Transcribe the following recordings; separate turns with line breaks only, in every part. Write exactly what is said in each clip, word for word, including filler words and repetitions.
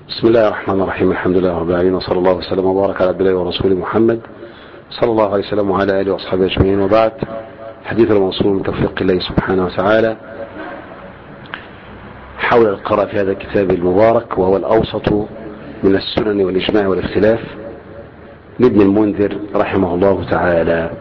بسم الله الرحمن الرحيم. الحمد لله رب العالمين، وصلى الله وسلم وبارك على عبد الله ورسوله محمد صلى الله عليه وسلم وعلى اله واصحابه اجمعين، وبعد. حديث الموصول من توفيق الله سبحانه وتعالى حول القراءة في هذا الكتاب المبارك، وهو الأوسط من السنن والإجماع والاختلاف لابن المنذر رحمه الله تعالى.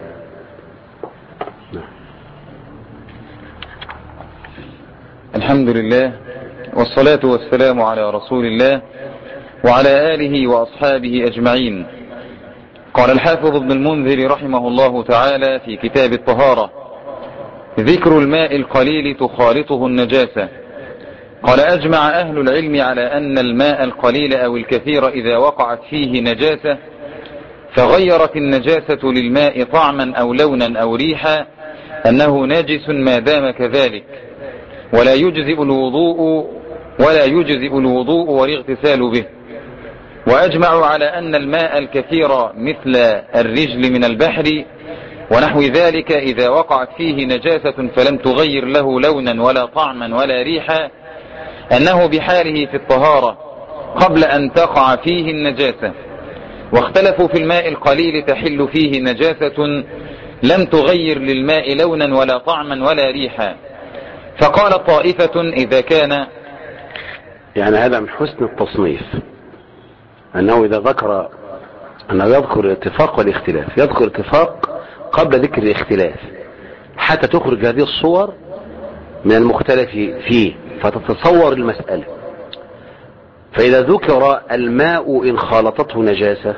الحمد لله والصلاة والسلام على رسول الله وعلى آله وأصحابه أجمعين. قال الحافظ ابن المنذر رحمه الله تعالى في كتاب الطهارة: ذكر الماء القليل تخالطه النجاسة. قال: أجمع أهل العلم على أن الماء القليل أو الكثير إذا وقعت فيه نجاسة فغيرت النجاسة للماء طعما أو لونا أو ريحا أنه ناجس ما دام كذلك، ولا يجزئ الوضوء ولا يجزئ الوضوء والاغتسال به. وأجمعوا على أن الماء الكثير مثل الرجل من البحر ونحو ذلك إذا وقعت فيه نجاسة فلم تغير له لونا ولا طعما ولا ريحا أنه بحاله في الطهارة قبل أن تقع فيه النجاسة. واختلفوا في الماء القليل تحل فيه نجاسة لم تغير للماء لونا ولا طعما ولا ريحا. فقال طائفة إذا كان،
يعني هذا من حسن التصنيف أنه إذا ذكر أنه يذكر الاتفاق والاختلاف، يذكر اتفاق قبل ذكر الاختلاف حتى تخرج هذه الصور من المختلف فيه فتتصور المسألة. فإذا ذكر الماء إن خالطته نجاسة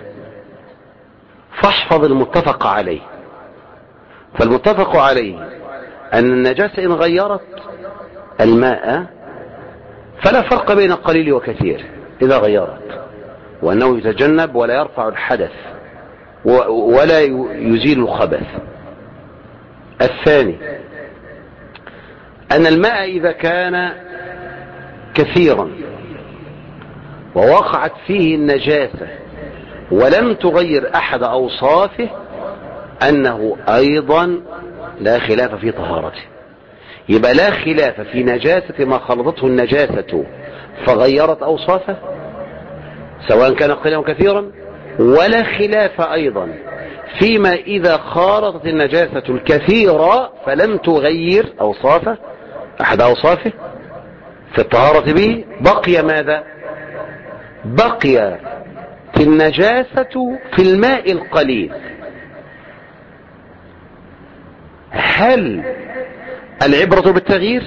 فاحفظ المتفق عليه. فالمتفق عليه أن النجاسة إن غيرت الماء فلا فرق بين قليل وكثير إذا غيرت، وأنه يتجنب ولا يرفع الحدث ولا يزيل الخبث. الثاني أن الماء إذا كان كثيرا ووقعت فيه النجاسة ولم تغير أحد أوصافه أنه أيضا لا خلاف في طهارته. يبقى لا خلاف في نجاسة ما خلطته النجاسة فغيرت أوصافه سواء كان قليلا أو كثيرا، ولا خلاف أيضا فيما إذا خالطت النجاسة الكثيرة فلم تغير أوصافه أحد أوصافه في الطهارة به. بقي ماذا؟ بقي في النجاسة في الماء القليل. هل العبرة بالتغيير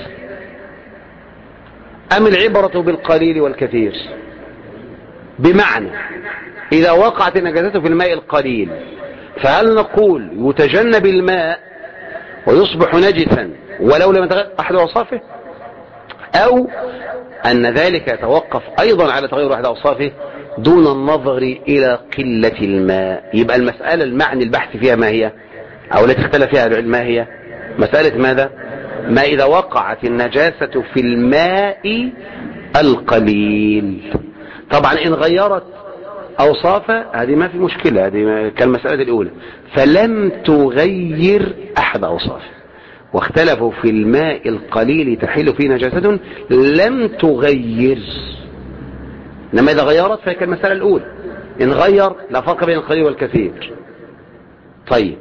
أم العبرة بالقليل والكثير؟ بمعنى إذا وقعت النجاسة في الماء القليل فهل نقول يتجنب الماء ويصبح نجسا ولو لم يتغير أحد أوصافه، أو أن ذلك يتوقف أيضا على تغير أحد أوصافه دون النظر إلى قلة الماء؟ يبقى المسألة المعني البحث فيها ما هي، أو التي اختلف فيها العلم ما هي؟ مسألة ماذا؟ ما إذا وقعت النجاسة في الماء القليل. طبعا إن غيرت أوصافه هذه ما في مشكلة، هذه كالمسألة الأولى، فلم تغير أحد أوصافه. واختلفوا في الماء القليل تحل فيه نجاسة لم تغير، إنما إذا غيرت فهي كالمسألة الأولى، إن غير لا فرق بين القليل والكثير. طيب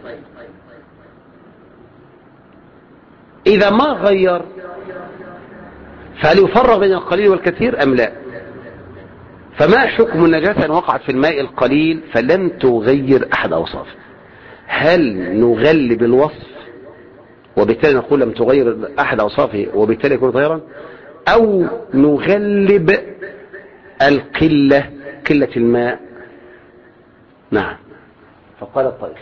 إذا ما غير فهل يفرق بين القليل والكثير أم لا؟ فما حكم النجاسة أن وقعت في الماء القليل فلم تغير أحد أوصافه؟ هل نغلب الوصف وبالتالي نقول لم تغير أحد أوصافه وبالتالي يكون طاهرا، أو نغلب القلة، قلة الماء؟ نعم. فقال الطائفة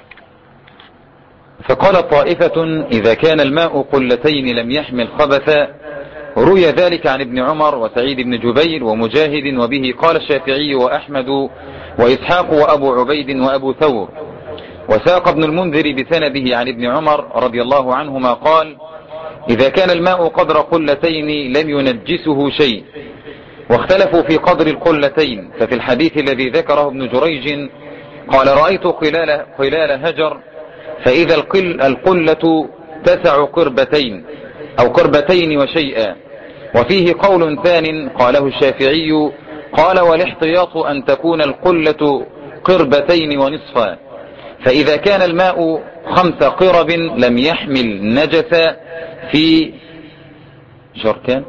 فقال طائفة إذا كان الماء قلتين لم يحمل خبثا. روي ذلك عن ابن عمر وسعيد بن جبير ومجاهد، وبه قال الشافعي وأحمد وإسحاق وأبو عبيد وأبو ثور. وساق ابن المنذر بسنده عن ابن عمر رضي الله عنهما قال: إذا كان الماء قدر قلتين لم ينجسه شيء. واختلفوا في قدر القلتين، ففي الحديث الذي ذكره ابن جريج قال: رأيت قلال, قلال هجر فإذا القل القلة تسع قربتين أو قربتين وشيئا. وفيه قول ثان قاله الشافعي قال والاحتياط أن تكون القلة قربتين ونصفا، فإذا كان الماء خمس قرب لم يحمل نجس في جركان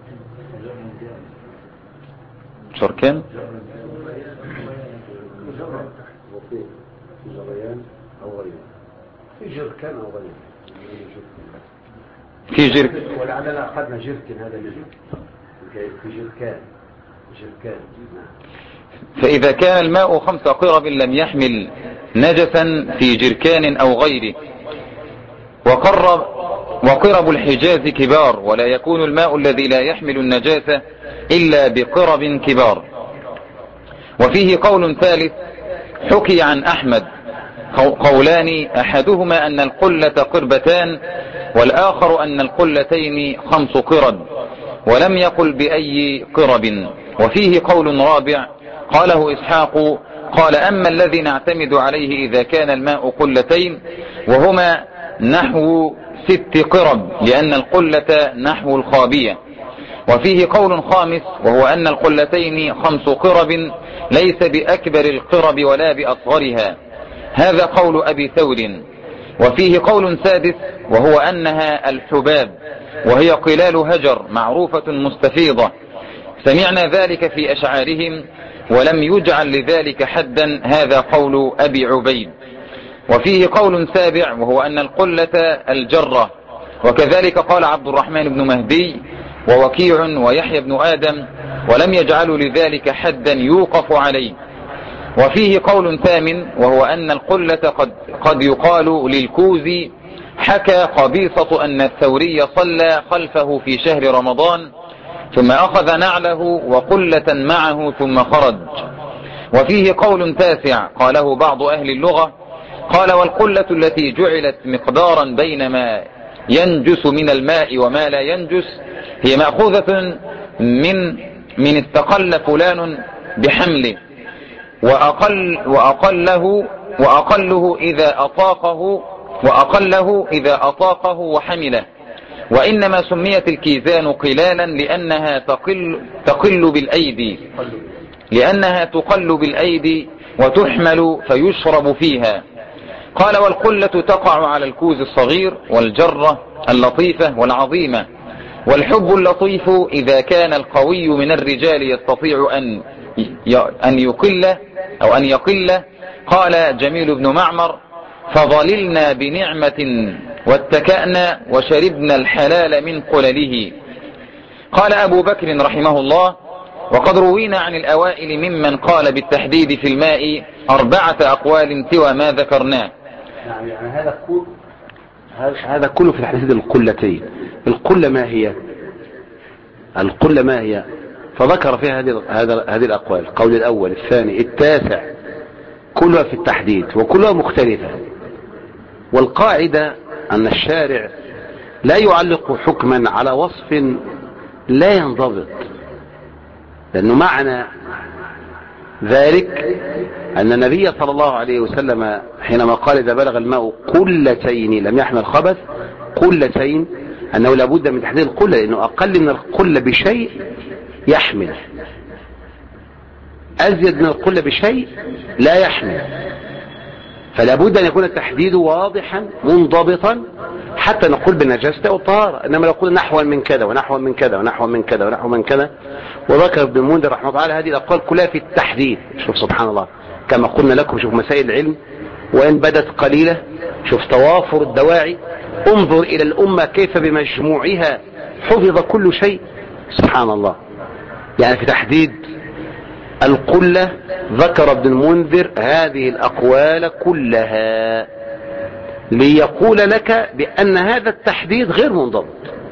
جركان
في جركان أو غيره
في جركان
ولعلنا أخذنا جركن هذا اللي في جركان جركان.
فإذا كان الماء خمس قرب لم يحمل نجسا في جركان أو غيره، وقرب وقرب الحجاز كبار، ولا يكون الماء الذي لا يحمل النجاسة إلا بقرب كبار. وفيه قول ثالث حكي عن أحمد قولان، أحدهما أن القلة قربتان، والآخر أن القلتين خمس قرب، ولم يقل بأي قرب. وفيه قول رابع قاله إسحاق قال أما الذي نعتمد عليه إذا كان الماء قلتين وهما نحو ست قرب، لأن القلة نحو الخابية. وفيه قول خامس وهو أن القلتين خمس قرب ليس بأكبر القرب ولا بأصغرها، هذا قول أبي ثور. وفيه قول سادس وهو أنها الحباب، وهي قلال هجر معروفة مستفيضة، سمعنا ذلك في أشعارهم ولم يجعل لذلك حدا، هذا قول أبي عبيد. وفيه قول سابع وهو أن القلة الجرة، وكذلك قال عبد الرحمن بن مهدي ووكيع ويحيى بن آدم، ولم يجعلوا لذلك حدا يوقف عليه. وفيه قول ثامن وهو أن القلة قد, قد يقال للكوز. حكى قبيصة أن الثوري صلى خلفه في شهر رمضان ثم أخذ نعله وقلة معه ثم خرج. وفيه قول تاسع قاله بعض أهل اللغة قال والقلة التي جعلت مقدارا بين ما ينجس من الماء وما لا ينجس هي مأخوذة من من استقل فلان بحمله وأقل وأقله وأقله إذا أطاقه وأقله إذا أطاقه وحمله. وإنما سميت الكيزان قلالا لأنها تقل تقل بالأيدي لأنها تقل بالأيدي وتحمل فيشرب فيها. قال والقلة تقع على الكوز الصغير والجرة اللطيفة والعظيمة. والحب اللطيف إذا كان القوي من الرجال يستطيع أن أن يقل أو أن يقل. قال جميل بن معمر فظللنا بنعمة واتكأنا وشربنا الحلال من قلله. قال أبو بكر رحمه الله وقد روينا عن الأوائل ممن قال بالتحديد في الماء أربعة أقوال سوى ما ذكرناه.
يعني هذا كله هذا كله في تحديد القلتين. القلة ما هي؟ القلة ما هي؟ فذكر فيها هذه هذه الأقوال، القول الأول الثاني التاسع كلها في التحديد وكلها مختلفة. والقاعدة أن الشارع لا يعلق حكما على وصف لا ينضبط، لأنه معنى ذلك أن النبي صلى الله عليه وسلم حينما قال إذا بلغ الماء قلتين لم يحمل خبث، قلتين أنه لابد من تحديد القلة، لأنه أقل من القلة بشيء يحمل، أزيد من القلة بشيء لا يحمل. فلا بد أن يكون التحديد واضحا منضبطا حتى نقول بالنجاسة أو الطهارة. إنما لو قلنا نحوا من كذا ونحوا من كذا ونحوا من كذا ونحوا من كذا. وذكر ابن المنذر رحمه الله تعالى هذه الأقوال كلها في التحديد. شوف سبحان الله، كما قلنا لكم شوف مسائل العلم وإن بدت قليلة، شوف توافر الدواعي، انظر إلى الأمة كيف بمجموعها حفظ كل شيء. سبحان الله. يعني في تحديد القلة ذكر ابن المنذر هذه الأقوال كلها ليقول لك بأن هذا التحديد غير منضبط.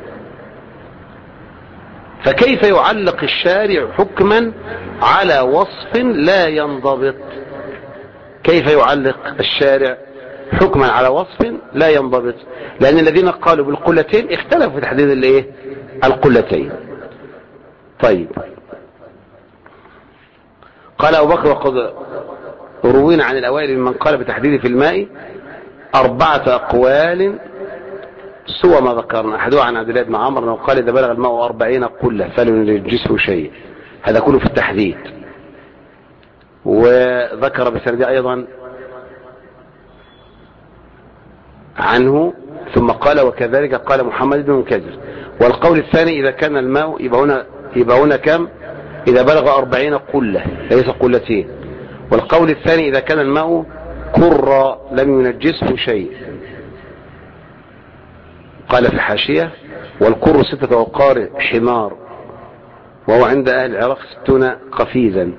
فكيف يعلق الشارع حكما على وصف لا ينضبط؟ كيف يعلق الشارع حكما على وصف لا ينضبط؟ لأن الذين قالوا بالقلتين اختلفوا في تحديد الايه القلتين. طيب، قال أبو بكر وقد روينا عن الأوائل من قال بتحديد في الماء أربعة أقوال سوى ما ذكرنا. أحدها عن عبد الله بن عمرو أنه قال إذا بلغ الماء أربعين قلة فلن ينجسه شيء. هذا كله في التحديد. وذكر بسند أيضا عنه ثم قال وكذلك قال محمد بن منكدر. والقول الثاني إذا كان الماء يبقى هنا, يبقى هنا كم؟ إذا بلغ أربعين قلة ليس قلتين. والقول الثاني إذا كان الماء كر لم ينجسه شيء. قال في حاشية والكر ستة أوقار حمار وهو عند أهل العراق ستون قفيزا.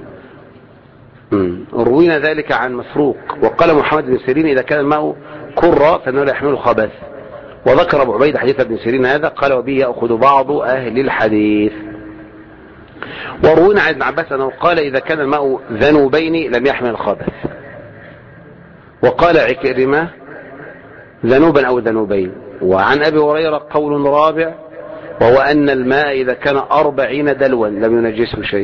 روينا ذلك عن مسروق. وقال محمد بن سيرين إذا كان الماء كر فإنه لا يحمل خبث. وذكر أبو عبيد حديث ابن سيرين هذا قال وبه يأخذ بعض أهل الحديث. وروينا عن ابن عباس أنه قال إذا كان الماء ذنوبين لم يحمل الخبث. وقال عكرمة ذنوبا أو ذنوبين. وعن أبي هريرة قول رابع وهو أن الماء إذا كان أربعين دلوا لم ينجسه شيء.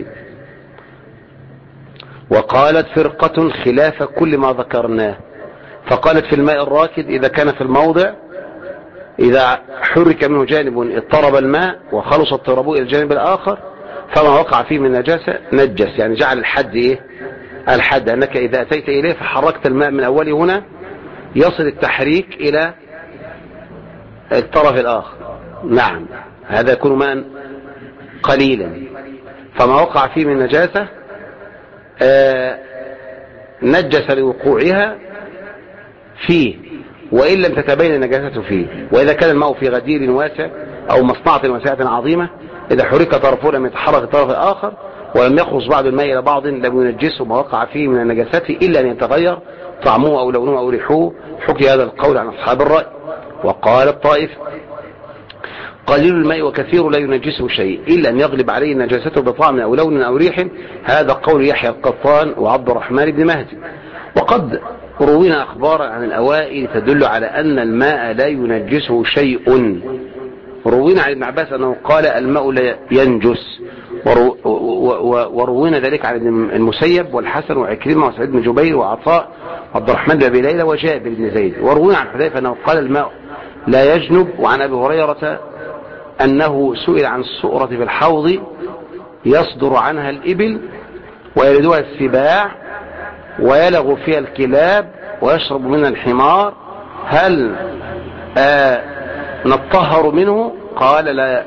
وقالت فرقة خلاف كل ما ذكرناه فقالت في الماء الراكد إذا كان في الموضع إذا حرك منه جانب اضطرب الماء وخلص اضطرابه إلى الجانب الآخر فما وقع فيه من نجاسة نجس. يعني جعل الحد إيه؟ الحد أنك إذا أتيت إليه فحركت الماء من أوله هنا يصل التحريك إلى الطرف الآخر. نعم هذا يكون ماء قليلا فما وقع فيه من نجاسة آه نجس لوقوعها فيه وإن لم تتبين النجاسة فيه. وإذا كان الماء في غدير واسع أو مصنعة واسعة عظيمة إذا حرك طرفه لم يتحرك الطرف الآخر ولم يخلص بعض الماء إلى بعض لم ينجسه ما وقع فيه من النجاسات إلا أن يتغير طعمه أو لونه أو ريحه. حكي هذا القول عن أصحاب الرأي. وقال الطائف قليل الماء وكثير لا ينجسه شيء إلا أن يغلب عليه نجاسته بطعم أو لون أو ريح. هذا قول يحيى القطان وعبد الرحمن بن مهدي. وقد روينا أخبارا عن الأوائل تدل على أن الماء لا ينجسه شيء. روينا عن ابن عباس أنه قال الماء لا ينجس. وروينا ذلك عن المسيب والحسن وعكرمة وسعيد بن جبير وعطاء وعبد الرحمن بن أبي ليلى وجابر بن زيد. وروينا عن حذيفة أنه قال الماء لا يجنب. وعن أبي هريرة أنه سئل عن السؤرة في الحوض يصدر عنها الإبل ويلدها السباع ويلغ فيها الكلاب ويشرب منها الحمار هل آه نطهر منه؟ قال لا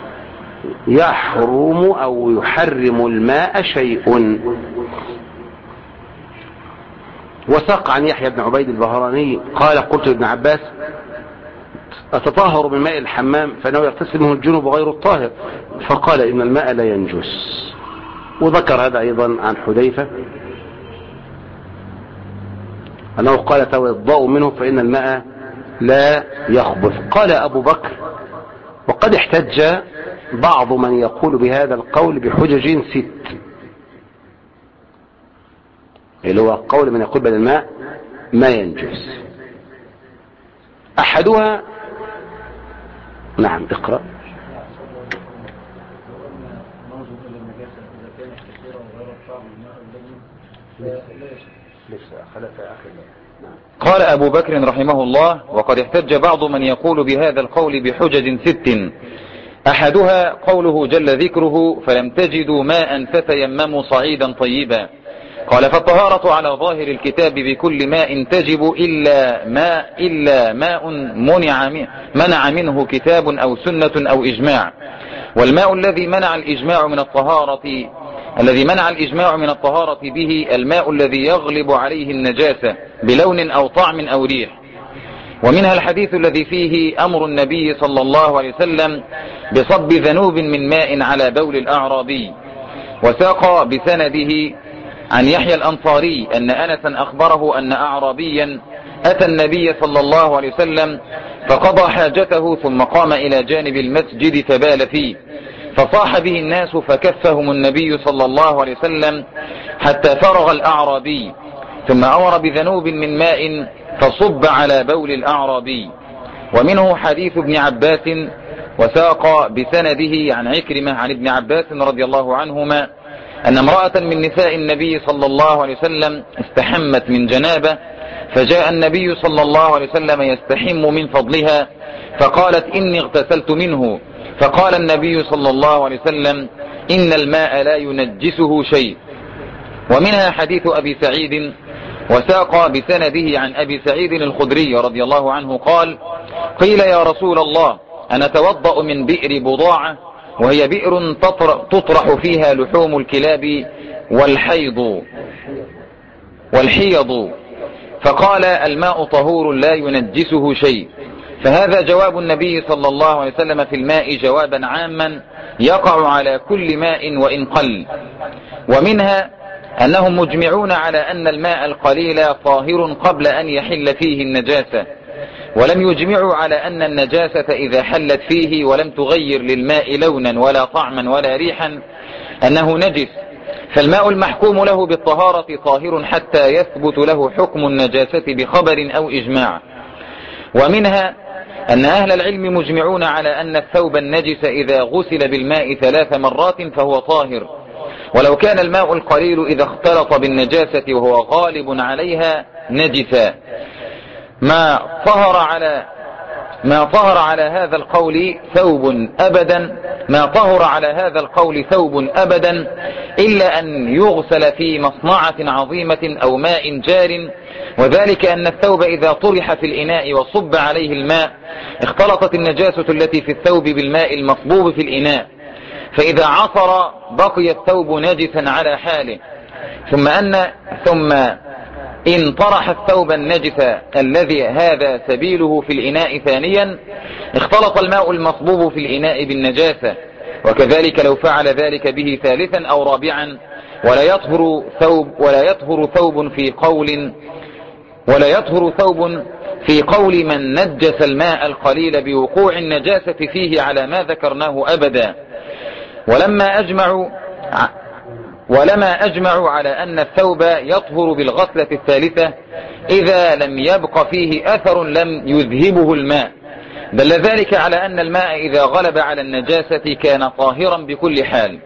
يحرم أو يحرم الماء شيء. وساق عن يحيى بن عبيد البهراني قال قلت لابن عباس أتطهر من ماء الحمام فإنه يغتسل منه الجنوب غير الطاهر فقال إن الماء لا ينجس. وذكر هذا أيضا عن حذيفة أنه قال توضأوا منه فإن الماء لا يخبث. قال أبو بكر وقد احتج بعض من يقول بهذا القول بحجج ست اللي هو قول من يقول بل الماء ما ينجس. أحدها نعم اقرأ
قال أبو بكر رحمه الله وقد احتج بعض من يقول بهذا القول بحجج ست. أحدها قوله جل ذكره فلم تجدوا ماء فتيمموا صعيدا طيبا. قال فالطهارة على ظاهر الكتاب بكل ماء تجب إلا ماء إلا ماء منع منع منه كتاب أو سنة أو إجماع. والماء الذي منع الإجماع من الطهارة الذي منع الإجماع من الطهارة به الماء الذي يغلب عليه النجاسة بلون أو طعم أو ريح. ومنها الحديث الذي فيه أمر النبي صلى الله عليه وسلم بصب ذنوب من ماء على بول الأعرابي. وساق بسنده عن يحيى الأنصاري أن أنسا أخبره أن أعرابيا أتى النبي صلى الله عليه وسلم فقضى حاجته ثم قام إلى جانب المسجد فبال فيه فصاح به الناس فكفهم النبي صلى الله عليه وسلم حتى فرغ الأعرابي ثم أمر بذنوب من ماء فصب على بول الأعرابي. ومنه حديث ابن عباس وساق بسنده عن عكرمة عن ابن عباس رضي الله عنهما أن امرأة من نساء النبي صلى الله عليه وسلم استحمت من جنابة فجاء النبي صلى الله عليه وسلم يستحم من فضلها فقالت إني اغتسلت منه فقال النبي صلى الله عليه وسلم إن الماء لا ينجسه شيء. ومنها حديث أبي سعيد، وساق بسنده عن أبي سعيد الخدري رضي الله عنه قال: قيل يا رسول الله أنا توضأ من بئر بضاعة وهي بئر تطرح فيها لحوم الكلاب والحيض والحيض، فقال: الماء طهور لا ينجسه شيء. فهذا جواب النبي صلى الله عليه وسلم في الماء جوابا عاما يقع على كل ماء وإن قل. ومنها أنهم مجمعون على أن الماء القليل طاهر قبل أن يحل فيه النجاسة، ولم يجمعوا على أن النجاسة إذا حلت فيه ولم تغير للماء لونا ولا طعما ولا ريحا أنه نجس، فالماء المحكوم له بالطهارة طاهر حتى يثبت له حكم النجاسة بخبر أو إجماع. ومنها أن أهل العلم مجمعون على أن الثوب النجس إذا غسل بالماء ثلاث مرات فهو طاهر، ولو كان الماء القليل إذا اختلط بالنجاسة وهو غالب عليها نجسا. ما طهر على ما طهر على هذا القول ثوب أبدا ما طهر على هذا القول ثوب أبدا إلا أن يغسل في مصنعة عظيمة أو ماء جار، وذلك أن الثوب إذا طرح في الإناء وصب عليه الماء اختلطت النجاسة التي في الثوب بالماء المصبوب في الإناء، فإذا عصر بقي الثوب نجسا على حاله، ثم أن ثم إن طرح الثوب النجس الذي هذا سبيله في الإناء ثانيا اختلط الماء المصبوب في الإناء بالنجاسة، وكذلك لو فعل ذلك به ثالثا أو رابعا ولا يطهر ثوب ولا يطهر ثوب في قول ولا يطهر ثوب في قول من نجس الماء القليل بوقوع النجاسة فيه على ما ذكرناه أبدا. ولما أجمعوا ولما أجمعوا على أن الثوب يطهر بالغسلة الثالثة إذا لم يبق فيه أثر لم يذهبه الماء، دل ذلك على أن الماء إذا غلب على النجاسة كان طاهرا بكل حال.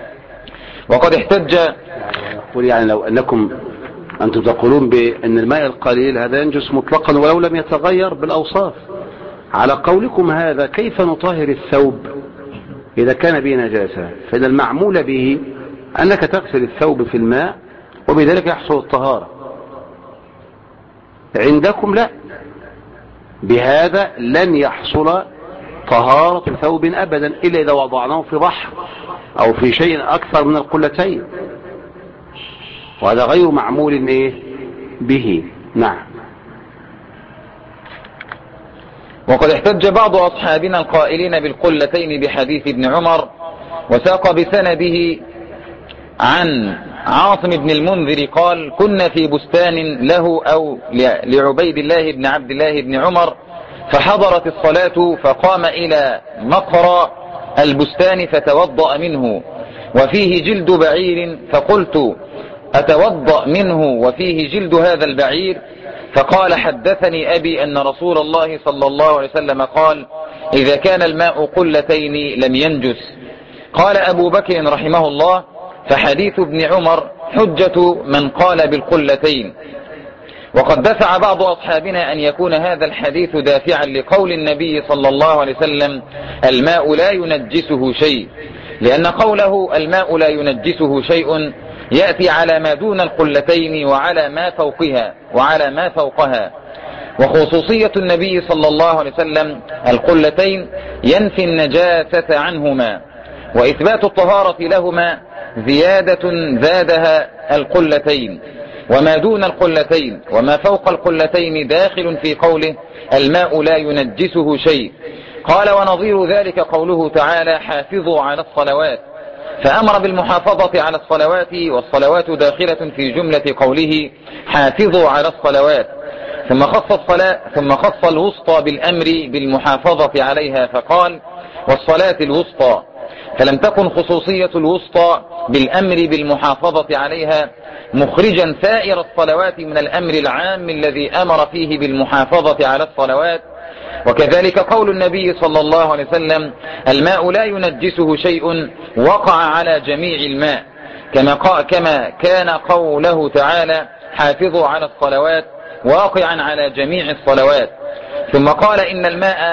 وقد احتج
يقول يعني لو أنكم أنتم تقولون بأن الماء القليل هذا ينجس مطلقا ولو لم يتغير بالأوصاف، على قولكم هذا كيف نطهر الثوب إذا كان به نجاسة؟ فإن المعمول به أنك تغسل الثوب في الماء وبذلك يحصل الطهارة. عندكم لا، بهذا لن يحصل طهارة ثوب أبدا إلا إذا وضعناه في بحر أو في شيء أكثر من القلتين، وهذا غير معمول إيه به. نعم.
وقد احتج بعض أصحابنا القائلين بالقلتين بحديث ابن عمر، وساق بسنده عن عاصم بن المنذر قال: كنا في بستان له أو لعبيد الله بن عبد الله بن عمر، فحضرت الصلاة فقام إلى مقرى البستان فتوضأ منه وفيه جلد بعير، فقلت: أتوضأ منه وفيه جلد هذا البعير؟ فقال: حدثني أبي أن رسول الله صلى الله عليه وسلم قال: إذا كان الماء قلتين لم ينجس. قال أبو بكر رحمه الله: فحديث ابن عمر حجة من قال بالقلتين. وقد دفع بعض أصحابنا أن يكون هذا الحديث دافعا لقول النبي صلى الله عليه وسلم: الماء لا ينجسه شيء، لأن قوله الماء لا ينجسه شيء يأتي على ما دون القلتين وعلى ما فوقها وعلى ما فوقها وخصوصية النبي صلى الله عليه وسلم القلتين ينفي النجاسة عنهما، وإثبات الطهارة لهما زيادة زادها القلتين، وما دون القلتين وما فوق القلتين داخل في قوله الماء لا ينجسه شيء. قال: ونظير ذلك قوله تعالى: حافظوا على الصلوات، فأمر بالمحافظة على الصلوات، والصلوات داخلة في جملة قوله حافظوا على الصلوات، ثم خص الصلاة ثم خص الوسطى بالأمر بالمحافظة عليها فقال: والصلاة الوسطى، فلم تكن خصوصية الوسطى بالأمر بالمحافظة عليها مخرجا سائر الصلوات من الأمر العام الذي أمر فيه بالمحافظة على الصلوات. وكذلك قول النبي صلى الله عليه وسلم: الماء لا ينجسه شيء وقع على جميع الماء، كما, كما كان قوله تعالى: حافظوا على الصلوات واقعا على جميع الصلوات. ثم قال: إن الماء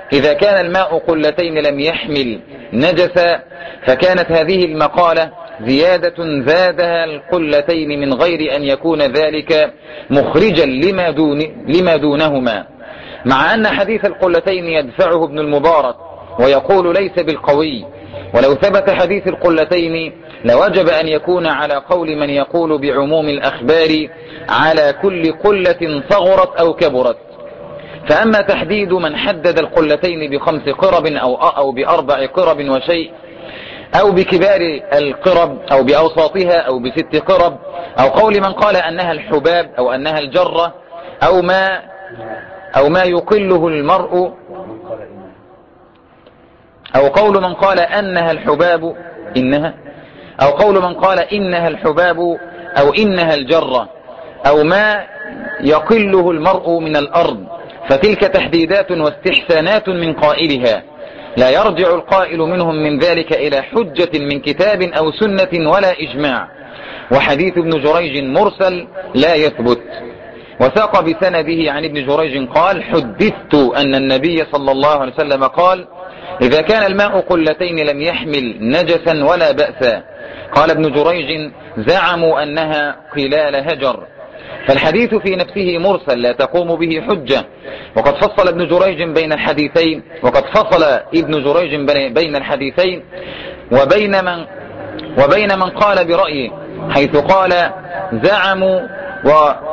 إذا كان الماء قلتين لم يحمل نجسا، فكانت هذه المقالة زيادة زادها القلتين من غير أن يكون ذلك مخرجا لما, دون لما دونهما، مع أن حديث القلتين يدفعه ابن المبارك ويقول ليس بالقوي، ولو ثبت حديث القلتين لوجب أن يكون على قول من يقول بعموم الأخبار على كل قلة صغرت أو كبرت. فأما تحديد من حدد القلتين بخمس قرب أو, أو بأربع قرب وشيء، أو بكبار القرب أو بأوساطها أو بست قرب، أو قول من قال أنها الحباب أو أنها الجرة، أو ما, أو ما يقله المرء، أو قول من قال أنها الحباب إنها، أو قول من قال إنها الحباب أو إنها الجرة، أو ما يقله المرء من الأرض، فتلك تحديدات واستحسانات من قائلها، لا يرجع القائل منهم من ذلك إلى حجة من كتاب أو سنة ولا إجماع. وحديث ابن جريج مرسل لا يثبت. وساق بسنده عن ابن جريج قال: حدثت أن النبي صلى الله عليه وسلم قال: إذا كان الماء قلتين لم يحمل نجسا ولا بأسا. قال ابن جريج: زعموا أنها قلال هجر. فالحديث في نفسه مرسل لا تقوم به حجة. وقد فصل ابن جريج بين الحديثين وقد فصل ابن جريج بين الحديثين وبين من وبين من قال برأيه، حيث قال زعموا، و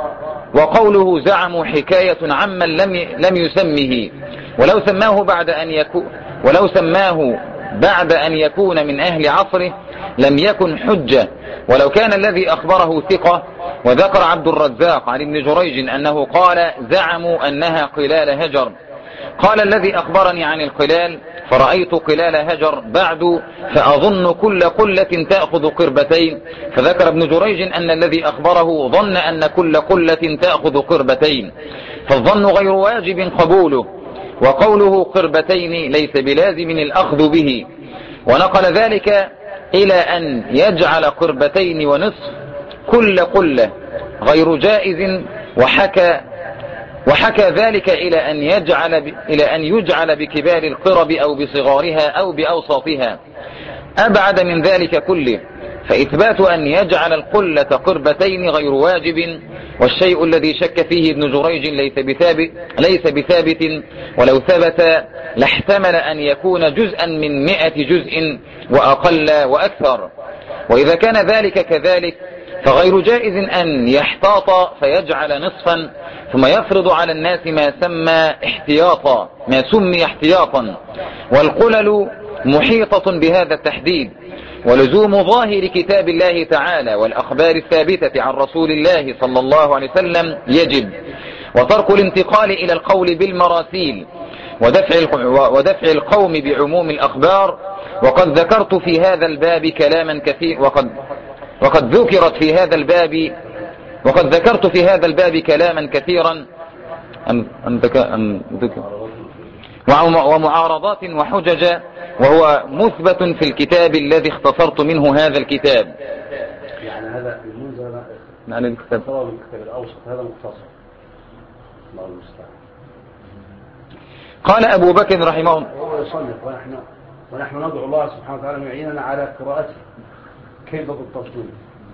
وقوله زعموا حكاية عمن لم لم يسمه، ولو سماه بعد أن يكون ولو سماه بعد أن يكون من أهل عصره لم يكن حجة، ولو كان الذي أخبره ثقة. وذكر عبد الرزاق عن ابن جريج أنه قال: زعموا أنها قلال هجر. قال: الذي أخبرني عن القلال فرأيت قلال هجر بعد، فأظن كل قلة تأخذ قربتين. فذكر ابن جريج أن الذي أخبره ظن أن كل قلة تأخذ قربتين، فالظن غير واجب قبوله، وقوله قربتين ليس بلازم الأخذ به. ونقل ذلك إلى أن يجعل قربتين ونصف كل قلة غير جائز، وحكى وحكى ذلك إلى أن يجعل ب... إلى أن يجعل بكبار القرب أو بصغارها أو بأوساطها. أبعد من ذلك كله، فإثبات أن يجعل القلة قربتين غير واجب. والشيء الذي شك فيه ابن جريج ليس بثابت, ليس بثابت ولو ثبت لاحتمل أن يكون جزءا من مئة جزء وأقل وأكثر. وإذا كان ذلك كذلك فغير جائز أن يحتاط فيجعل نصفا ثم يفرض على الناس ما سمى احتياطا ما سمي احتياطا. والقلل محيطة بهذا التحديد، ولزوم ظاهر كتاب الله تعالى والأخبار الثابتة عن رسول الله صلى الله عليه وسلم يجب، وترك الانتقال إلى القول بالمراسيل ودفع ودفع القوم بعموم الأخبار. وقد ذكرت في هذا الباب كلاما كثير وقد وقد ذكرت في هذا الباب وقد ذكرت في هذا الباب كلاما كثيرا أم أم أم ذكر ومعارضات وحجج، وهو مثبت في الكتاب الذي اختصرت منه هذا الكتاب.
يعني هذا المنزل
عن الكتاب
الكتاب الأوسط هذا مختصر. الله المستعان.
قال أبو بكر رحمه الله:
هو يصنف ونحن ونحن ندعو الله سبحانه وتعالى أن يعيننا على قراءته كيف بالتصنيف.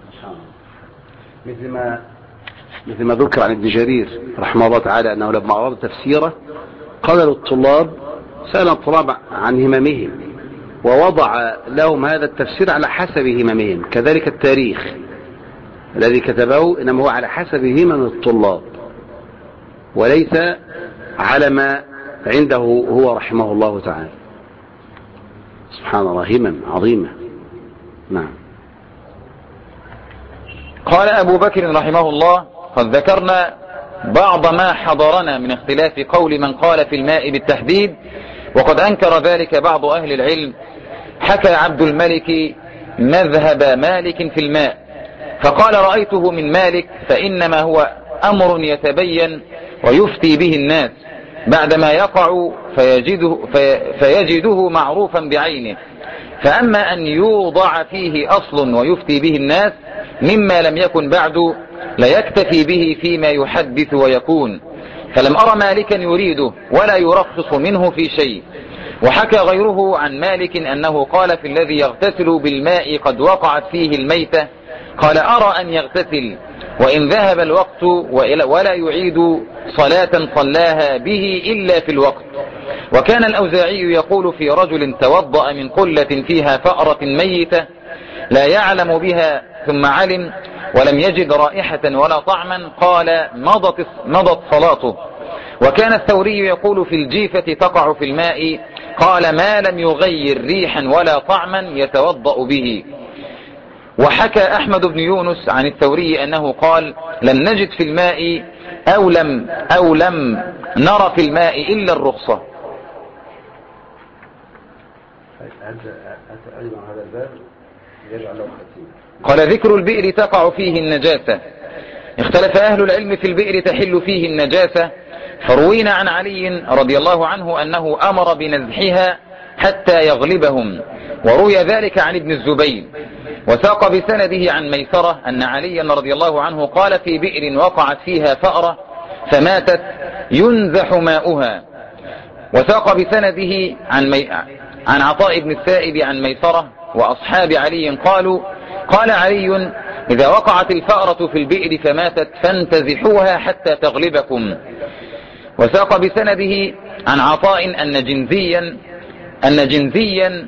مثل ما مثل ما ذكر عن ابن جرير رحمه الله تعالى أنه لما أراد تفسيره قال للطلاب سأل الطلاب عن هممهم ووضع لهم هذا التفسير على حسب هممهم. كذلك التاريخ الذي كتبه إنما هو على حسب همم الطلاب وليس على ما عنده هو رحمه الله تعالى. سبحان الله، همم عظيمة. نعم.
قال أبو بكر رحمه الله: قد ذكرنا بعض ما حضرنا من اختلاف قول من قال في الماء بالتحديد، وقد أنكر ذلك بعض أهل العلم. حكى عبد الملك مذهب مالك في الماء فقال: رأيته من مالك فإنما هو أمر يتبين ويفتي به الناس بعدما يقع فيجده, في فيجده معروفا بعينه، فأما أن يوضع فيه أصل ويفتي به الناس مما لم يكن بعد لا يكتفي به فيما يحدث ويكون. فلم أرى مالكا يريده ولا يرخص منه في شيء. وحكى غيره عن مالك أنه قال في الذي يغتسل بالماء قد وقعت فيه الميتة، قال أرى أن يغتسل وإن ذهب الوقت ولا يعيد صلاة صلاها به إلا في الوقت. وكان الأوزاعي يقول في رجل توضأ من قلة فيها فأرة ميتة لا يعلم بها ثم علم ولم يجد رائحة ولا طعما، قال مضت, مضت صلاته. وكان الثوري يقول في الجيفة تقع في الماء، قال ما لم يغير ريحا ولا طعما يتوضأ به. وحكى أحمد بن يونس عن الثوري أنه قال لم نجد في الماء أو لم, أو لم نرى في الماء إلا الرخصة. قال ذكر البئر تقع فيه النجاسة. اختلف أهل العلم في البئر تحل فيه النجاسة، فروينا عن علي رضي الله عنه أنه أمر بنزحها حتى يغلبهم، وروي ذلك عن ابن الزبير. وساق بسنده عن ميسرة أن عليا رضي الله عنه قال في بئر وقعت فيها فأرة فماتت ينزح ماؤها. وساق بسنده عن, مي... عن عطاء بن السائب عن ميسرة وأصحاب علي قالوا قال علي إذا وقعت الفأرة في البئر فماتت فانتزحوها حتى تغلبكم. وساق بسنده عن عطاء أن جنزيا أن جنزيا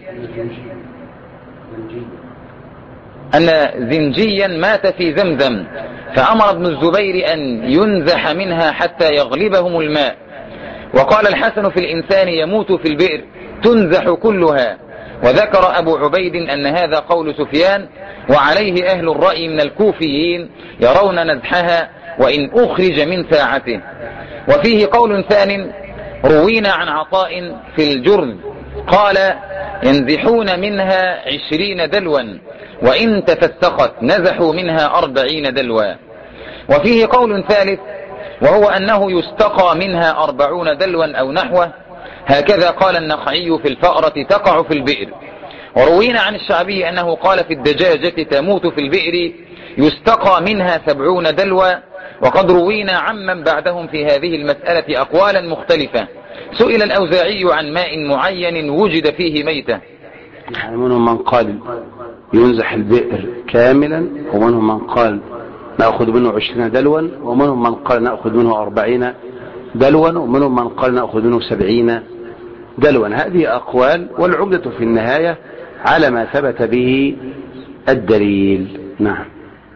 أن زنجيا مات في زمزم فأمر ابن الزبير أن ينزح منها حتى يغلبهم الماء. وقال الحسن في الإنسان يموت في البئر تنزح كلها. وذكر أبو عبيد أن هذا قول سفيان، وعليه أهل الرأي من الكوفيين يرون نزحها وإن أخرج من ساعته. وفيه قول ثان روينا عن عطاء في الجرذ قال ينزحون منها عشرين دلوا وإن تفسخت نزحوا منها أربعين دلوا. وفيه قول ثالث وهو أنه يستقى منها أربعون دلوا أو نحوه، هكذا قال النخعي في الفأرة تقع في البئر. وروينا عن الشعبي أنه قال في الدجاجة تموت في البئر يستقى منها سبعون دلوا. وقد روينا عمن بعدهم في هذه المسألة أقوالا مختلفة. سئل الأوزاعي عن ماء معين وجد فيه ميتة،
يعني منهم من قال ينزح البئر كاملا، ومنهم من قال نأخذ منه عشرين دلوا، ومنهم من قال نأخذ منه أربعين دلوا، ومنهم من قال نأخذ منه سبعين دلوا. هذه أقوال، والعمدة في النهاية على ما ثبت به الدليل. نعم.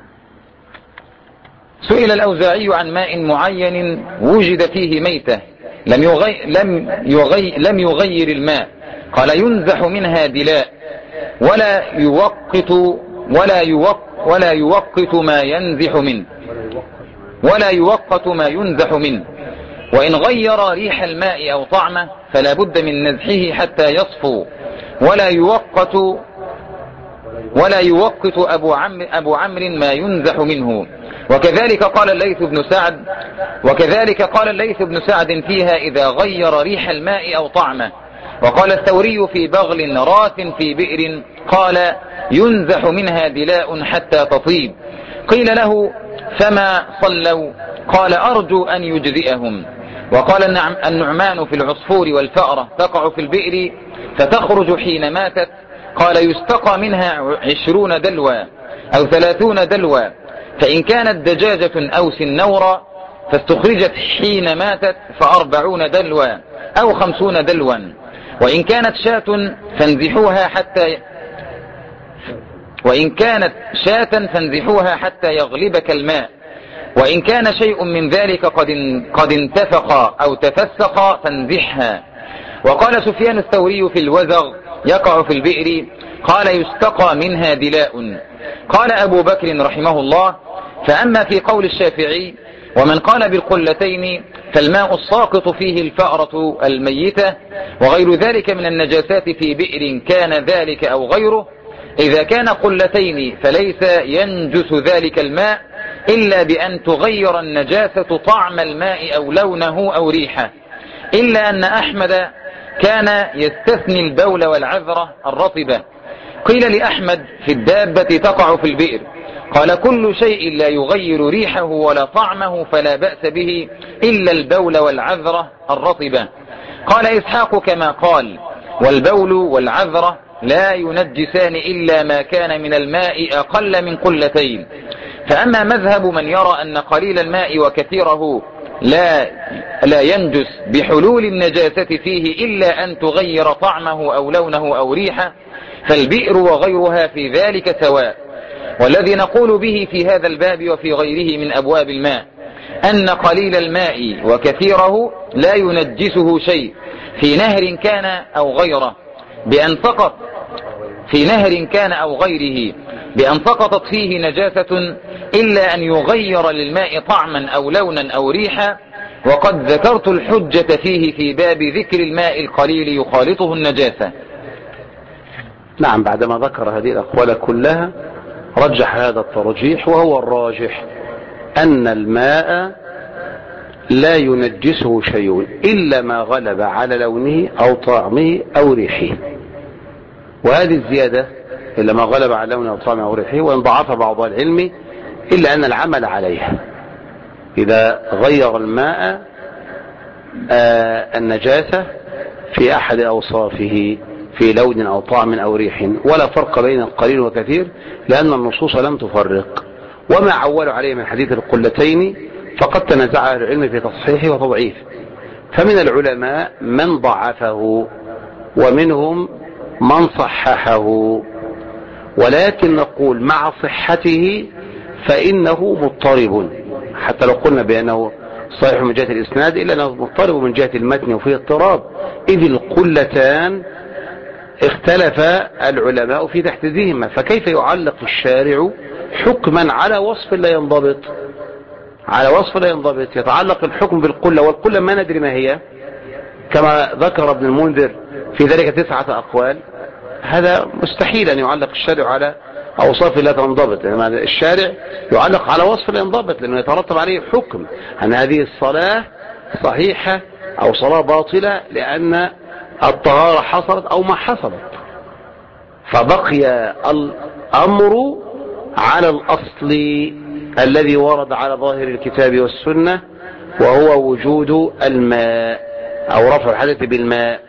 سئل الأوزاعي عن ماء معين وجد فيه ميتة لم يغي لم يغي لم يغير الماء، قال ينزح منها دلاء ولا يوقت ولا يوق ولا يوقت ما ينزح منه ولا يوقت ما ينزح منه وإن غير ريح الماء أو طعمه فلا بد من نزحه حتى يصفو ولا يوقت ولا يوقت أبو عمرو أبو عمرو ما ينزح منه. وكذلك قال الليث بن سعد وكذلك قال الليث بن سعد فيها إذا غير ريح الماء أو طعمه. وقال الثوري في بغل راث في بئر قال ينزح منها دلاء حتى تطيب. قيل له فما صلوا؟ قال أرجو أن يجزئهم. وقال النعمان في العصفور والفأرة تقع في البئر فتخرج حين ماتت، قال يستقى منها عشرون دلوا أو ثلاثون دلوا، فإن كانت دجاجة أو سنورة فاستخرجت حين ماتت فأربعون دلوا أو خمسون دلوا، وإن كانت شاة فانزحوها حتى وإن كانت شاة فانزحوها حتى يغلبك الماء، وإن كان شيء من ذلك قد قد انتفق أو تفسق فانزحها. وقال سفيان الثوري في الوزغ يقع في البئر قال يستقى منها دلاء. قال أبو بكر رحمه الله فأما في قول الشافعي ومن قال بالقلتين فالماء الساقط فيه الفأرة الميتة وغير ذلك من النجاسات في بئر كان ذلك أو غيره، إذا كان قلتين فليس ينجس ذلك الماء إلا بأن تغير النجاسة طعم الماء أو لونه أو ريحه، إلا أن أحمد كان يستثني البول والعذرة الرطبة. قيل لأحمد في الدابة تقع في البئر قال كل شيء لا يغير ريحه ولا طعمه فلا بأس به إلا البول والعذرة الرطبة. قال إسحاق كما قال والبول والعذرة لا ينجسان إلا ما كان من الماء أقل من قلتين. فأما مذهب من يرى أن قليل الماء وكثيره لا, لا ينجس بحلول النجاسة فيه إلا أن تغير طعمه أو لونه أو ريحه فالبئر وغيرها في ذلك سواء. والذي نقول به في هذا الباب وفي غيره من أبواب الماء أن قليل الماء وكثيره لا ينجسه شيء في نهر كان أو غيره بأن فقط في نهر كان أو غيره بأن سقطت فيه نجاسة إلا أن يغير للماء طعما أو لونا أو ريحا. وقد ذكرت الحجة فيه في باب ذكر الماء القليل يخالطه النجاسة.
نعم، بعدما ذكر هذه الأقوال كلها رجح هذا الترجيح، وهو الراجح أن الماء لا ينجسه شيء إلا ما غلب على لونه أو طعمه أو ريحه. وهذه الزيادة إلا ما غلب على لونه أو طعمه أو ريحه، وإن ضعف بعض العلم إلا أن العمل عليها إذا غير الماء آه النجاسة في أحد أوصافه في لون أو طعم أو ريح، ولا فرق بين القليل وكثير لأن النصوص لم تفرق. وما عولوا عليه من حديث القلتين فقد تنازع أهل العلم في تصحيحه وتضعيفه، فمن العلماء من ضعفه ومنهم من صححه، ولكن نقول مع صحته فإنه مضطرب، حتى لو قلنا بأنه صحيح من جهة الإسناد إلا أنه مضطرب من جهة المتن وفيه اضطراب، إذ القلتان اختلف العلماء في تحديدهما، فكيف يعلق الشارع حكما على وصف لا ينضبط على وصف لا ينضبط يتعلق الحكم بالقلة، والقلة ما ندري ما هي، كما ذكر ابن المنذر في ذلك تسعة أقوال. هذا مستحيل أن يعلق الشارع على أوصاف لا تنضبط، يعني الشارع يعلق على وصف لا ينضبط لأنه يترتب عليه حكم أن هذه الصلاة صحيحة أو صلاة باطلة لأن الطهارة حصلت أو ما حصلت، فبقي الأمر على الأصل الذي ورد على ظاهر الكتاب والسنة، وهو وجود الماء أو رفع الحدث بالماء.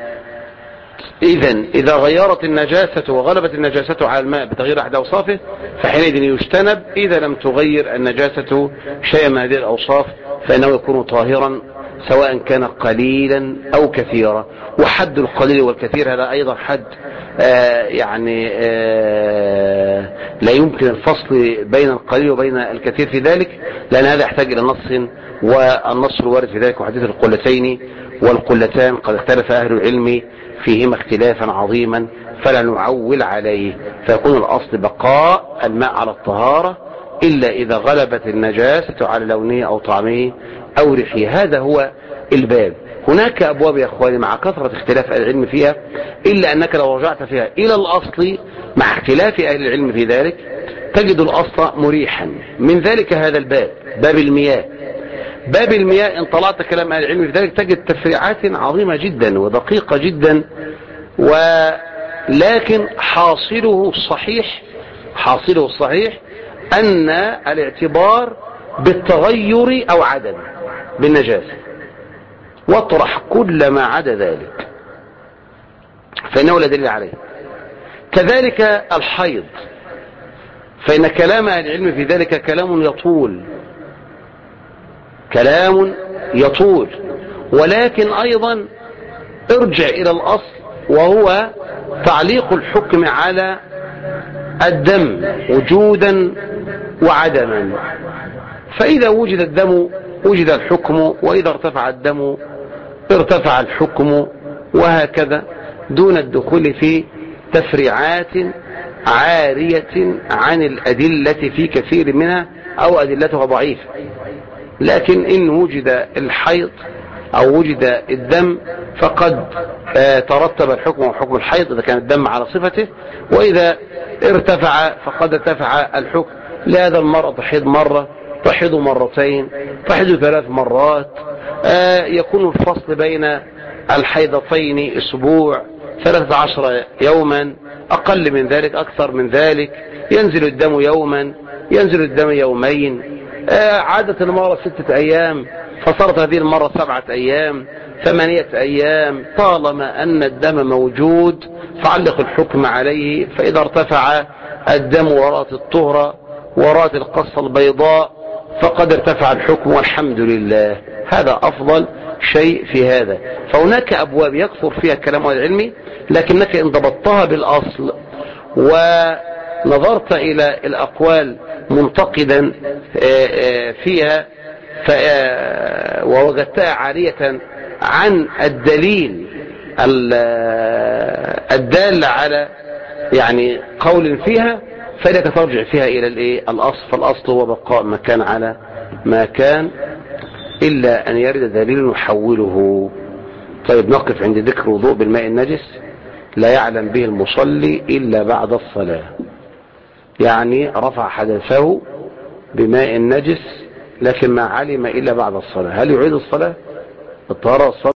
إذن إذا غيرت النجاسة وغلبت النجاسة على الماء بتغيير أحد أوصافه فحينئذ يجتنب، إذا لم تغير النجاسة شيئا من هذه الأوصاف فإنه يكون طاهرا سواء كان قليلا أو كثيرا. وحد القليل والكثير هذا أيضا حد آه يعني آه لا يمكن الفصل بين القليل وبين الكثير في ذلك، لأن هذا يحتاج إلى نص، والنص الوارد في ذلك وحديث القلتين والقلتان قد اختلف أهل العلم فيهما اختلافا عظيما فلا نعول عليه، فيكون الأصل بقاء الماء على الطهارة إلا إذا غلبت النجاسة على لونه أو طعمه أو ريحه. هذا هو الباب. هناك أبواب يا أخواني مع كثرة اختلاف أهل العلم فيها، إلا أنك لو رجعت فيها إلى الأصل مع اختلاف أهل العلم في ذلك تجد الأصل مريحا. من ذلك هذا الباب، باب المياه. باب المياه إن طلعت كلام أهل العلم في ذلك تجد تفريعات عظيمة جدا ودقيقة جدا، ولكن حاصله الصحيح حاصله الصحيح أن الاعتبار بالتغير أو عدم بالنجاسة، واطرح كل ما عدا ذلك فإنه لا دليل عليه. كذلك الحيض، فإن كلام أهل العلم في ذلك كلام يطول كلام يطول ولكن أيضا ارجع إلى الأصل، وهو تعليق الحكم على الدم وجودا وعدما. فإذا وجد الدم وجد الحكم، وإذا ارتفع الدم ارتفع الحكم، وهكذا دون الدخول في تفريعات عارية عن الأدلة في كثير منها أو أدلتها ضعيفة. لكن إن وجد الحيض أو وجد الدم فقد ترتب الحكم وحكم الحيض إذا كان الدم على صفته، وإذا ارتفع فقد ارتفع الحكم. لهذا المرأة تحيض مرة، تحيض مرتين، تحيض ثلاث مرات، يكون الفصل بين الحيضتين أسبوع، ثلاثة عشر يوما، أقل من ذلك أكثر من ذلك، ينزل الدم يوما، ينزل الدم يومين، آه عادة المرة ستة أيام فصارت هذه المرة سبعة أيام، ثمانية أيام، طالما أن الدم موجود فعلق الحكم عليه. فإذا ارتفع الدم وراءت الطهرة وراءت القصة البيضاء فقد ارتفع الحكم والحمد لله. هذا أفضل شيء في هذا. فهناك أبواب يكثر فيها الكلام العلمي، لكنك إن ضبطتها بالأصل ونظرت إلى الأقوال منتقدا فيها ووجدتها عارية عن الدليل الدال على يعني قول فيها، فإنك ترجع فيها إلى الإيه؟ الأصل. فالأصل هو بقاء ما كان على ما كان إلا أن يرد دليل يحوله. طيب نقف عند ذكر وضوء بالماء النجس لا يعلم به المصلي إلا بعد الصلاة. يعني رفع حدثه بماء نجس لكن ما علم إلا بعد الصلاة، هل يعيد الصلاة؟ الطهارة الصلاة